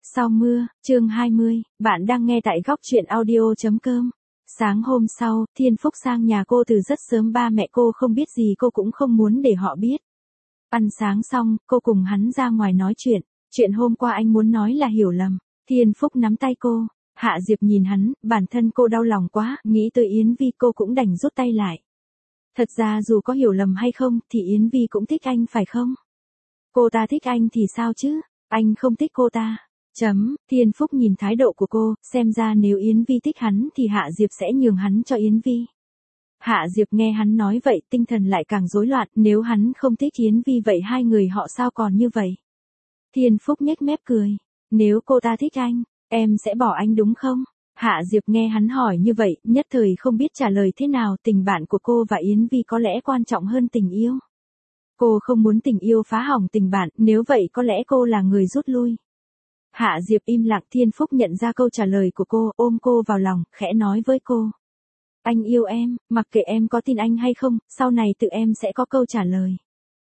Sau mưa, chương 20, bạn đang nghe tại góc truyện audio.com. Sáng hôm sau, Thiên Phúc sang nhà cô từ rất sớm, ba mẹ cô không biết gì, cô cũng không muốn để họ biết. Ăn sáng xong, cô cùng hắn ra ngoài nói chuyện. Chuyện hôm qua anh muốn nói là hiểu lầm. Thiên Phúc nắm tay cô. Hạ Diệp nhìn hắn, bản thân cô đau lòng quá, nghĩ tới Yến Vi cô cũng đành rút tay lại. Thật ra dù có hiểu lầm hay không, thì Yến Vi cũng thích anh phải không? Cô ta thích anh thì sao chứ? Anh không thích cô ta. Thiên Phúc nhìn thái độ của cô, xem ra nếu Yến Vi thích hắn thì Hạ Diệp sẽ nhường hắn cho Yến Vi. Hạ Diệp nghe hắn nói vậy, tinh thần lại càng rối loạn, nếu hắn không thích Yến Vi vậy hai người họ sao còn như vậy? Thiên Phúc nhếch mép cười, nếu cô ta thích anh, em sẽ bỏ anh đúng không? Hạ Diệp nghe hắn hỏi như vậy, nhất thời không biết trả lời thế nào, tình bạn của cô và Yến Vi có lẽ quan trọng hơn tình yêu. Cô không muốn tình yêu phá hỏng tình bạn, nếu vậy có lẽ cô là người rút lui. Hạ Diệp im lặng, Thiên Phúc nhận ra câu trả lời của cô, ôm cô vào lòng, khẽ nói với cô. Anh yêu em, mặc kệ em có tin anh hay không, sau này tự em sẽ có câu trả lời.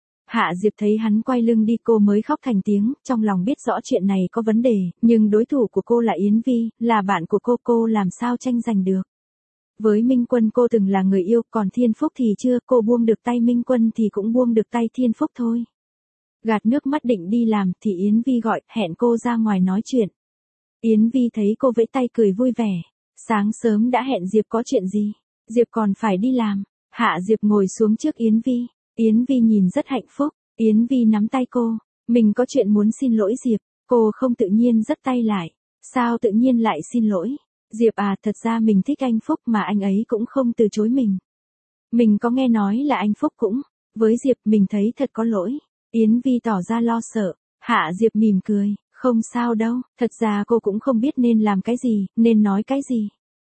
Hạ Diệp thấy hắn quay lưng đi cô mới khóc thành tiếng, trong lòng biết rõ chuyện này có vấn đề, nhưng đối thủ của cô là Yến Vi, là bạn của cô làm sao tranh giành được. Với Minh Quân cô từng là người yêu, còn Thiên Phúc thì chưa, cô buông được tay Minh Quân thì cũng buông được tay Thiên Phúc thôi. Gạt nước mắt định đi làm thì Yến Vi gọi, hẹn cô ra ngoài nói chuyện. Yến Vi thấy cô vẫy tay cười vui vẻ. Sáng sớm đã hẹn Diệp có chuyện gì? Diệp còn phải đi làm. Hạ Diệp ngồi xuống trước Yến Vi. Yến Vi nhìn rất hạnh phúc. Yến Vi nắm tay cô. Mình có chuyện muốn xin lỗi Diệp. Cô không tự nhiên giật tay lại. Sao tự nhiên lại xin lỗi? Diệp à, thật ra mình thích anh Phúc mà anh ấy cũng không từ chối mình. Mình có nghe nói là anh Phúc cũng với Diệp, mình thấy thật có lỗi. Yến Vi tỏ ra lo sợ. Hạ Diệp mỉm cười, không sao đâu, thật ra cô cũng không biết nên làm cái gì, nên nói cái gì.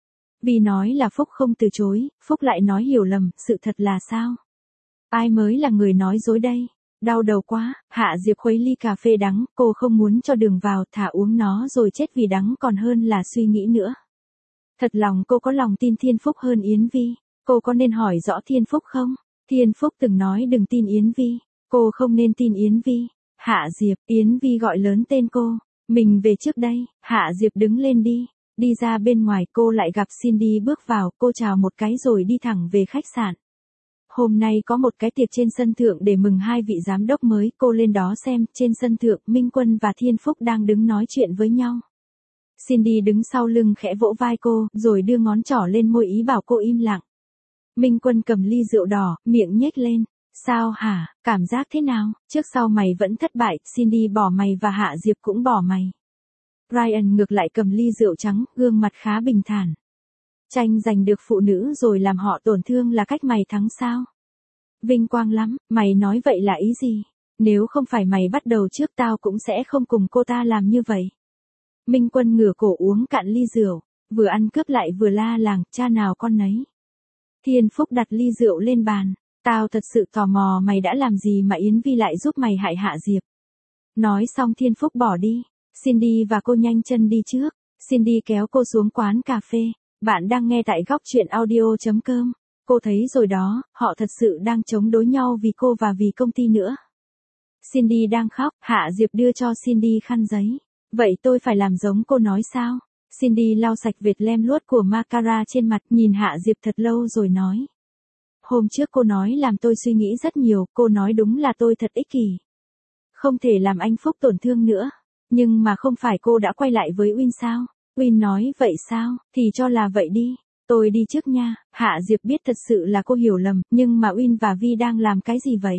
Vì nói là Phúc không từ chối, Phúc lại nói hiểu lầm, sự thật là sao? Ai mới là người nói dối đây? Đau đầu quá, Hạ Diệp khuấy ly cà phê đắng, cô không muốn cho đường vào, thả uống nó rồi chết vì đắng còn hơn là suy nghĩ nữa. Thật lòng cô có lòng tin Thiên Phúc hơn Yến Vi, cô có nên hỏi rõ Thiên Phúc không? Thiên Phúc từng nói đừng tin Yến Vi. Cô không nên tin Yến Vi. Hạ Diệp, Yến Vi gọi lớn tên cô. Mình về trước đây. Hạ Diệp đứng lên đi. Đi ra bên ngoài cô lại gặp Cindy bước vào, cô chào một cái rồi đi thẳng về khách sạn. Hôm nay có một cái tiệc trên sân thượng để mừng hai vị giám đốc mới, cô lên đó xem, trên sân thượng, Minh Quân và Thiên Phúc đang đứng nói chuyện với nhau. Cindy đứng sau lưng khẽ vỗ vai cô, rồi đưa ngón trỏ lên môi ý bảo cô im lặng. Minh Quân cầm ly rượu đỏ, miệng nhếch lên. Sao hả, cảm giác thế nào? Trước sau mày vẫn thất bại, Cindy bỏ mày và Hạ Diệp cũng bỏ mày. Ryan ngược lại cầm ly rượu trắng, gương mặt khá bình thản. Tranh giành được phụ nữ rồi làm họ tổn thương là cách mày thắng sao? Vinh quang lắm, mày nói vậy là ý gì? Nếu không phải mày bắt đầu trước tao cũng sẽ không cùng cô ta làm như vậy. Minh Quân ngửa cổ uống cạn ly rượu, vừa ăn cướp lại vừa la làng, cha nào con nấy. Thiên Phúc đặt ly rượu lên bàn. Tao thật sự tò mò mày đã làm gì mà Yến Vi lại giúp mày hại Hạ Diệp. Nói xong Thiên Phúc bỏ đi. Cindy và cô nhanh chân đi trước. Cindy kéo cô xuống quán cà phê. Bạn đang nghe tại góc truyện audio.com. Cô thấy rồi đó, họ thật sự đang chống đối nhau vì cô và vì công ty nữa. Cindy đang khóc, Hạ Diệp đưa cho Cindy khăn giấy. Vậy tôi phải làm giống cô nói sao? Cindy lau sạch vệt lem luốt của mascara trên mặt, nhìn Hạ Diệp thật lâu rồi nói. Hôm trước cô nói làm tôi suy nghĩ rất nhiều, cô nói đúng là tôi thật ích kỷ. Không thể làm anh Phúc tổn thương nữa. Nhưng mà không phải cô đã quay lại với Win sao? Win nói vậy sao, thì cho là vậy đi. Tôi đi trước nha. Hạ Diệp biết thật sự là cô hiểu lầm, nhưng mà Win và Vi đang làm cái gì vậy?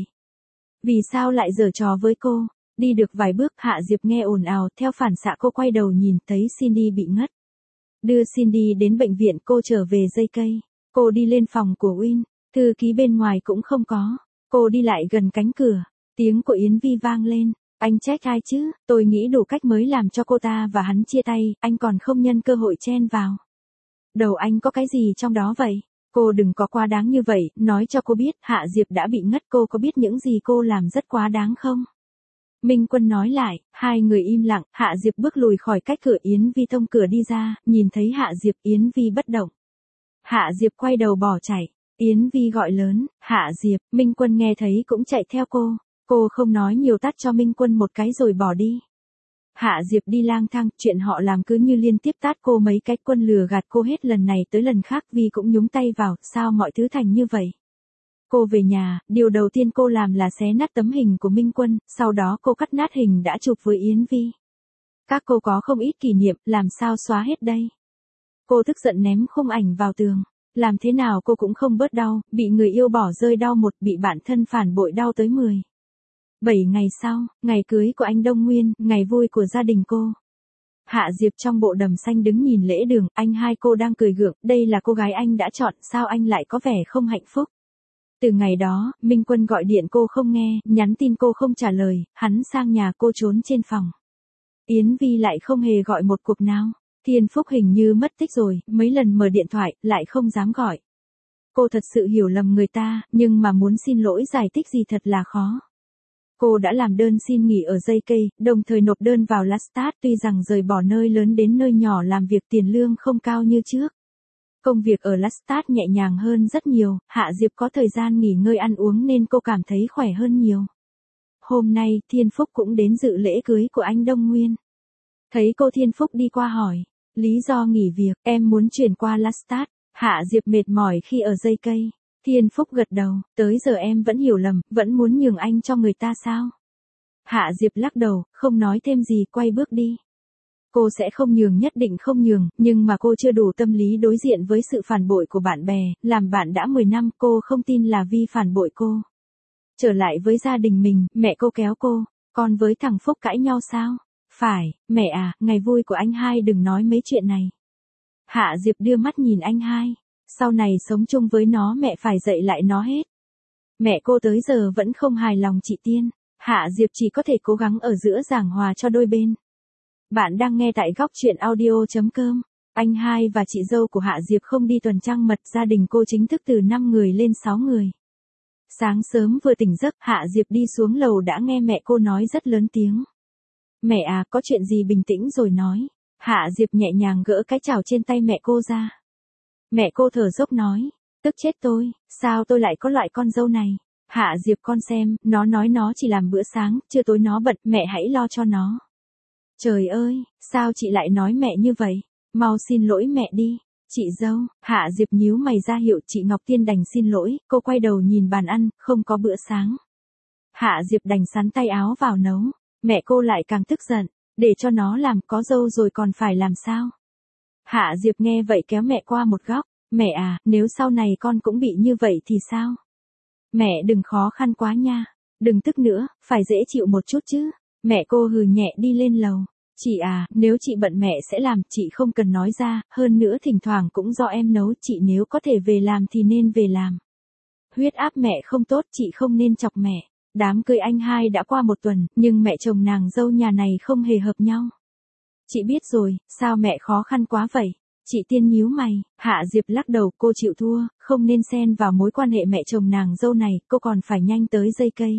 Vì sao lại giở trò với cô? Đi được vài bước, Hạ Diệp nghe ồn ào, theo phản xạ cô quay đầu nhìn thấy Cindy bị ngất. Đưa Cindy đến bệnh viện, cô trở về dây cây. Cô đi lên phòng của Win. Thư ký bên ngoài cũng không có. Cô đi lại gần cánh cửa. Tiếng của Yến Vi vang lên. Anh trách ai chứ? Tôi nghĩ đủ cách mới làm cho cô ta và hắn chia tay, anh còn không nhân cơ hội chen vào. Đầu anh có cái gì trong đó vậy? Cô đừng có quá đáng như vậy, nói cho cô biết Hạ Diệp đã bị ngất, cô có biết những gì cô làm rất quá đáng không? Minh Quân nói lại, hai người im lặng, Hạ Diệp bước lùi khỏi cách cửa, Yến Vi thông cửa đi ra, nhìn thấy Hạ Diệp, Yến Vi bất động. Hạ Diệp quay đầu bỏ chạy. Yến Vi gọi lớn, Hạ Diệp, Minh Quân nghe thấy cũng chạy theo cô. Cô không nói nhiều, tát cho Minh Quân một cái rồi bỏ đi. Hạ Diệp đi lang thang, chuyện họ làm cứ như liên tiếp tát cô mấy cái, Quân lừa gạt cô hết lần này tới lần khác, Vi cũng nhúng tay vào, sao mọi thứ thành như vậy. Cô về nhà, điều đầu tiên cô làm là xé nát tấm hình của Minh Quân, sau đó cô cắt nát hình đã chụp với Yến Vi. Các cô có không ít kỷ niệm, làm sao xóa hết đây. Cô tức giận ném khung ảnh vào tường. Làm thế nào cô cũng không bớt đau, bị người yêu bỏ rơi đau một, bị bạn thân phản bội đau tới 10. 7 ngày sau, ngày cưới của anh Đông Nguyên, ngày vui của gia đình cô. Hạ Diệp trong bộ đầm xanh đứng nhìn lễ đường, anh hai cô đang cười gượng, đây là cô gái anh đã chọn, sao anh lại có vẻ không hạnh phúc. Từ ngày đó, Minh Quân gọi điện cô không nghe, nhắn tin cô không trả lời, hắn sang nhà cô trốn trên phòng. Yến Vi lại không hề gọi một cuộc nào. Thiên Phúc hình như mất tích rồi, mấy lần mở điện thoại, lại không dám gọi. Cô thật sự hiểu lầm người ta, nhưng mà muốn xin lỗi giải thích gì thật là khó. Cô đã làm đơn xin nghỉ ở JK, đồng thời nộp đơn vào Lastat, tuy rằng rời bỏ nơi lớn đến nơi nhỏ làm việc tiền lương không cao như trước. Công việc ở Lastat nhẹ nhàng hơn rất nhiều, Hạ Diệp có thời gian nghỉ ngơi ăn uống nên cô cảm thấy khỏe hơn nhiều. Hôm nay, Thiên Phúc cũng đến dự lễ cưới của anh Đông Nguyên. Thấy cô Thiên Phúc đi qua hỏi. Lý do nghỉ việc, em muốn chuyển qua Lastat. Hạ Diệp mệt mỏi khi ở JK. Thiên Phúc gật đầu, tới giờ em vẫn hiểu lầm, vẫn muốn nhường anh cho người ta sao? Hạ Diệp lắc đầu, không nói thêm gì, quay bước đi. Cô sẽ không nhường, nhất định không nhường, nhưng mà cô chưa đủ tâm lý đối diện với sự phản bội của bạn bè, làm bạn đã 10 năm, cô không tin là Vi phản bội cô. Trở lại với gia đình mình, mẹ cô kéo cô, con với thằng Phúc cãi nhau sao? Phải, mẹ à, ngày vui của anh hai đừng nói mấy chuyện này. Hạ Diệp đưa mắt nhìn anh hai. Sau này sống chung với nó mẹ phải dạy lại nó hết. Mẹ cô tới giờ vẫn không hài lòng chị Tiên. Hạ Diệp chỉ có thể cố gắng ở giữa giảng hòa cho đôi bên. Bạn đang nghe tại góc truyện audio.com. Anh hai và chị dâu của Hạ Diệp không đi tuần trăng mật, gia đình cô chính thức từ 5 người lên 6 người. Sáng sớm vừa tỉnh giấc, Hạ Diệp đi xuống lầu đã nghe mẹ cô nói rất lớn tiếng. Mẹ à, có chuyện gì bình tĩnh rồi nói. Hạ Diệp nhẹ nhàng gỡ cái chảo trên tay mẹ cô ra. Mẹ cô thở dốc nói, tức chết tôi, sao tôi lại có loại con dâu này. Hạ Diệp con xem, nó nói nó chỉ làm bữa sáng, trưa tối nó bận, mẹ hãy lo cho nó. Trời ơi, sao chị lại nói mẹ như vậy, mau xin lỗi mẹ đi. Chị dâu, Hạ Diệp nhíu mày ra hiệu chị Ngọc Tiên đành xin lỗi, cô quay đầu nhìn bàn ăn, không có bữa sáng. Hạ Diệp đành sắn tay áo vào nấu. Mẹ cô lại càng tức giận, để cho nó làm, có dâu rồi còn phải làm sao? Hạ Diệp nghe vậy kéo mẹ qua một góc, mẹ à, nếu sau này con cũng bị như vậy thì sao? Mẹ đừng khó khăn quá nha, đừng tức nữa, phải dễ chịu một chút chứ. Mẹ cô hừ nhẹ đi lên lầu, chị à, nếu chị bận mẹ sẽ làm, chị không cần nói ra, hơn nữa thỉnh thoảng cũng do em nấu, chị nếu có thể về làm thì nên về làm. Huyết áp mẹ không tốt, chị không nên chọc mẹ. Đám cưới anh hai đã qua 1 tuần, nhưng mẹ chồng nàng dâu nhà này không hề hợp nhau. Chị biết rồi, sao mẹ khó khăn quá vậy? Chị Tiên nhíu mày, Hạ Diệp lắc đầu, cô chịu thua, không nên xen vào mối quan hệ mẹ chồng nàng dâu này, cô còn phải nhanh tới JK.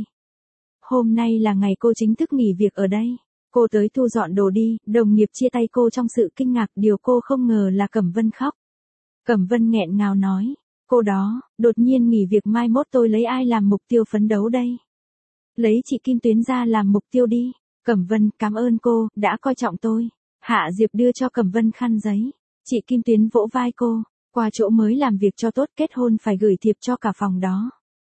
Hôm nay là ngày cô chính thức nghỉ việc ở đây. Cô tới thu dọn đồ đi, đồng nghiệp chia tay cô trong sự kinh ngạc, điều cô không ngờ là Cẩm Vân khóc. Cẩm Vân nghẹn ngào nói, cô đó, đột nhiên nghỉ việc, mai mốt tôi lấy ai làm mục tiêu phấn đấu đây? Lấy chị Kim Tuyến ra làm mục tiêu đi. Cẩm Vân, cảm ơn cô, đã coi trọng tôi. Hạ Diệp đưa cho Cẩm Vân khăn giấy. Chị Kim Tuyến vỗ vai cô, qua chỗ mới làm việc cho tốt, kết hôn phải gửi thiệp cho cả phòng đó.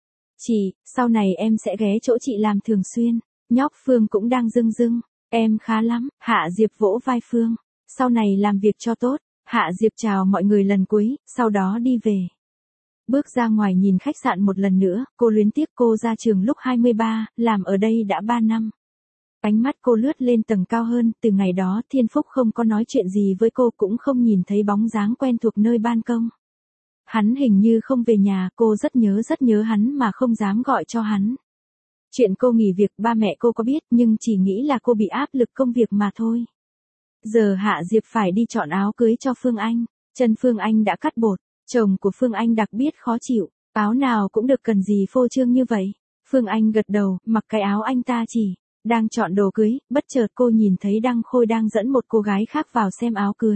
Chị, sau này em sẽ ghé chỗ chị làm thường xuyên. Nhóc Phương cũng đang dưng dưng. Em khá lắm. Hạ Diệp vỗ vai Phương. Sau này làm việc cho tốt. Hạ Diệp chào mọi người lần cuối, sau đó đi về. Bước ra ngoài nhìn khách sạn một lần nữa, cô luyến tiếc cô ra trường lúc 23, làm ở đây đã 3 năm. Ánh mắt cô lướt lên tầng cao hơn, từ ngày đó Thiên Phúc không có nói chuyện gì với cô, cũng không nhìn thấy bóng dáng quen thuộc nơi ban công. Hắn hình như không về nhà, cô rất nhớ hắn mà không dám gọi cho hắn. Chuyện cô nghỉ việc ba mẹ cô có biết, nhưng chỉ nghĩ là cô bị áp lực công việc mà thôi. Giờ Hạ Diệp phải đi chọn áo cưới cho Phương Anh, chân Phương Anh đã cắt bột. Chồng của Phương Anh đặc biệt khó chịu, áo nào cũng được, cần gì phô trương như vậy. Phương Anh gật đầu, mặc cái áo anh ta chỉ. Đang chọn đồ cưới, bất chợt cô nhìn thấy Đăng Khôi đang dẫn một cô gái khác vào xem áo cưới.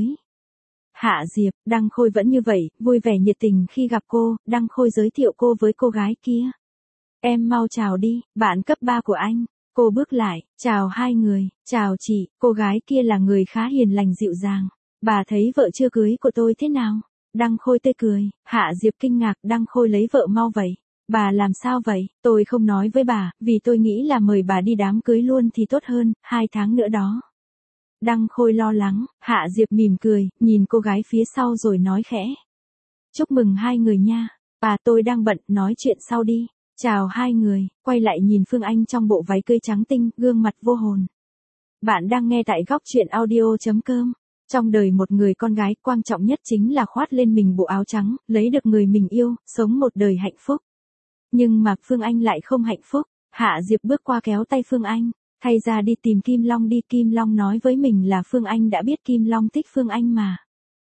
Hạ Diệp, Đăng Khôi vẫn như vậy, vui vẻ nhiệt tình khi gặp cô, Đăng Khôi giới thiệu cô với cô gái kia. Em mau chào đi, bạn cấp 3 của anh. Cô bước lại, chào hai người, chào chị, cô gái kia là người khá hiền lành dịu dàng. Bà thấy vợ chưa cưới của tôi thế nào? Đăng Khôi tươi cười, Hạ Diệp kinh ngạc, Đăng Khôi lấy vợ mau vậy. Bà làm sao vậy? Tôi không nói với bà, vì tôi nghĩ là mời bà đi đám cưới luôn thì tốt hơn, 2 tháng nữa đó. Đăng Khôi lo lắng, Hạ Diệp mỉm cười, nhìn cô gái phía sau rồi nói khẽ. Chúc mừng hai người nha. Bà tôi đang bận, nói chuyện sau đi. Chào hai người, quay lại nhìn Phương Anh trong bộ váy cưới trắng tinh, gương mặt vô hồn. Bạn đang nghe tại góc truyện audio.com. Trong đời một người con gái, quan trọng nhất chính là khoác lên mình bộ áo trắng, lấy được người mình yêu, sống một đời hạnh phúc. Nhưng mà Phương Anh lại không hạnh phúc. Hạ Diệp bước qua kéo tay Phương Anh, thay ra đi tìm Kim Long đi. Kim Long nói với mình là Phương Anh đã biết Kim Long thích Phương Anh mà.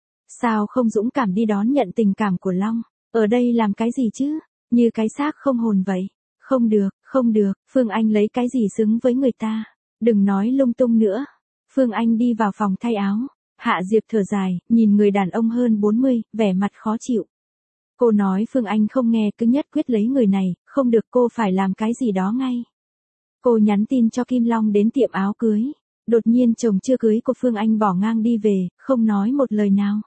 Sao không dũng cảm đi đón nhận tình cảm của Long? Ở đây làm cái gì chứ? Như cái xác không hồn vậy. Không được, không được, Phương Anh lấy cái gì xứng với người ta? Đừng nói lung tung nữa. Phương Anh đi vào phòng thay áo. Hạ Diệp thở dài, nhìn người đàn ông hơn 40, vẻ mặt khó chịu. Cô nói Phương Anh không nghe, cứ nhất quyết lấy người này, không được, cô phải làm cái gì đó ngay. Cô nhắn tin cho Kim Long đến tiệm áo cưới. Đột nhiên chồng chưa cưới của Phương Anh bỏ ngang đi về, không nói một lời nào.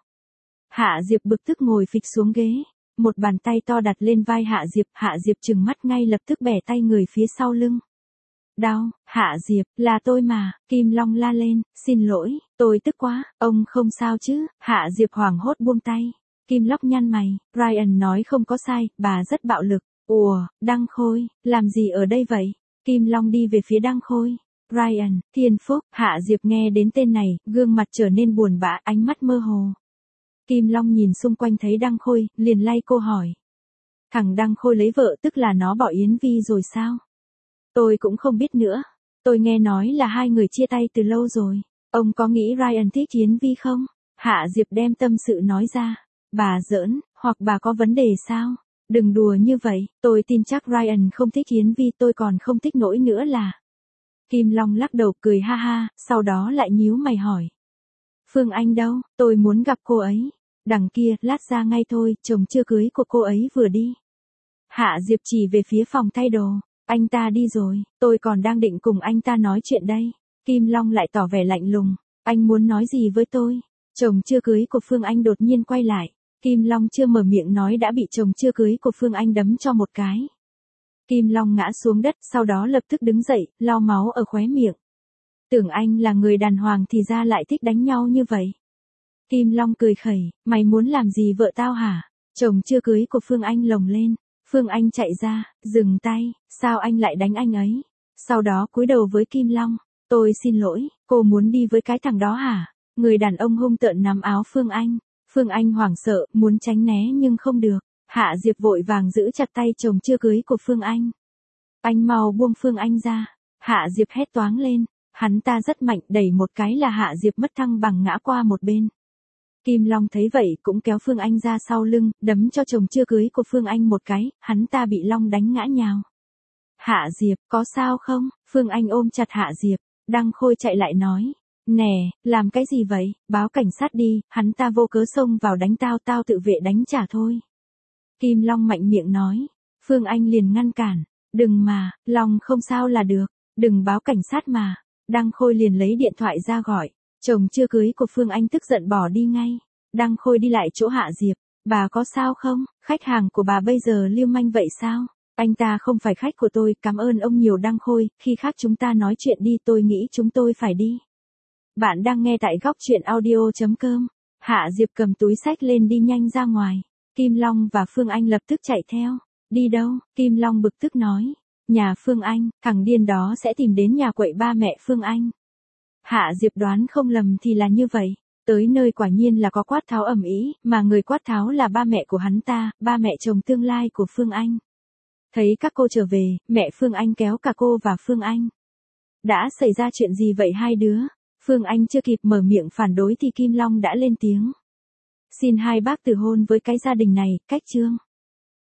Hạ Diệp bực tức ngồi phịch xuống ghế. Một bàn tay to đặt lên vai Hạ Diệp trừng mắt ngay lập tức bẻ tay người phía sau lưng. Đau, Hạ Diệp, là tôi mà, Kim Long la lên, xin lỗi, tôi tức quá, ông không sao chứ, Hạ Diệp hoảng hốt buông tay. Kim Long nhăn mày, Ryan nói không có sai, bà rất bạo lực. Ủa, Đăng Khôi, làm gì ở đây vậy? Kim Long đi về phía Đăng Khôi. Ryan, Thiên Phúc, Hạ Diệp nghe đến tên này, gương mặt trở nên buồn bã, ánh mắt mơ hồ. Kim Long nhìn xung quanh thấy Đăng Khôi, liền lay cô hỏi. Thằng Đăng Khôi lấy vợ tức là nó bỏ Yến Vi rồi sao? Tôi cũng không biết nữa. Tôi nghe nói là hai người chia tay từ lâu rồi. Ông có nghĩ Ryan thích Yến Vi không? Hạ Diệp đem tâm sự nói ra. Bà giỡn, hoặc bà có vấn đề sao? Đừng đùa như vậy, tôi tin chắc Ryan không thích Yến Vi, tôi còn không thích nỗi nữa là. Kim Long lắc đầu cười ha ha, sau đó lại nhíu mày hỏi. Phương Anh đâu, tôi muốn gặp cô ấy. Đằng kia, lát ra ngay thôi, chồng chưa cưới của cô ấy vừa đi. Hạ Diệp chỉ về phía phòng thay đồ. Anh ta đi rồi, tôi còn đang định cùng anh ta nói chuyện đây. Kim Long lại tỏ vẻ lạnh lùng. Anh muốn nói gì với tôi? Chồng chưa cưới của Phương Anh đột nhiên quay lại. Kim Long chưa mở miệng nói đã bị chồng chưa cưới của Phương Anh đấm cho một cái. Kim Long ngã xuống đất, sau đó lập tức đứng dậy, lau máu ở khóe miệng. Tưởng anh là người đàng hoàng thì ra lại thích đánh nhau như vậy. Kim Long cười khẩy, mày muốn làm gì vợ tao hả? Chồng chưa cưới của Phương Anh lồng lên. Phương Anh chạy ra, dừng tay, sao anh lại đánh anh ấy? Sau đó cúi đầu với Kim Long. Tôi xin lỗi, cô muốn đi với cái thằng đó hả? Người đàn ông hung tợn nắm áo Phương Anh. Phương Anh hoảng sợ, muốn tránh né nhưng không được. Hạ Diệp vội vàng giữ chặt tay chồng chưa cưới của Phương Anh. Anh mau buông Phương Anh ra. Hạ Diệp hét toáng lên. Hắn ta rất mạnh, đẩy một cái là Hạ Diệp mất thăng bằng ngã qua một bên. Kim Long thấy vậy cũng kéo Phương Anh ra sau lưng, đấm cho chồng chưa cưới của Phương Anh một cái, hắn ta bị Long đánh ngã nhào. Hạ Diệp, có sao không? Phương Anh ôm chặt Hạ Diệp. Đăng Khôi chạy lại nói. Nè, làm cái gì vậy? Báo cảnh sát đi, hắn ta vô cớ xông vào đánh tao, tao tự vệ đánh trả thôi. Kim Long mạnh miệng nói. Phương Anh liền ngăn cản. Đừng mà, Long không sao là được. Đừng báo cảnh sát mà. Đăng Khôi liền lấy điện thoại ra gọi. Chồng chưa cưới của Phương Anh tức giận bỏ đi ngay. Đăng Khôi đi lại chỗ Hạ Diệp. Bà có sao không? Khách hàng của bà bây giờ lưu manh vậy sao? Anh ta không phải khách của tôi, cảm ơn ông nhiều. Đăng Khôi, khi khác chúng ta nói chuyện đi, tôi nghĩ chúng tôi phải đi. Bạn đang nghe tại góc truyện audio.com. Hạ Diệp cầm túi xách lên đi nhanh ra ngoài. Kim Long và Phương Anh lập tức chạy theo. Đi đâu? Kim Long bực tức nói. Nhà Phương Anh, thằng điên đó sẽ tìm đến nhà quậy ba mẹ Phương Anh. Hạ Diệp đoán không lầm thì là như vậy. Tới nơi quả nhiên là có quát tháo ầm ĩ, mà người quát tháo là ba mẹ của hắn ta, ba mẹ chồng tương lai của Phương Anh. Thấy các cô trở về, mẹ Phương Anh kéo cả cô và Phương Anh. Đã xảy ra chuyện gì vậy hai đứa? Phương Anh chưa kịp mở miệng phản đối thì Kim Long đã lên tiếng. Xin hai bác từ hôn với cái gia đình này, cách chương.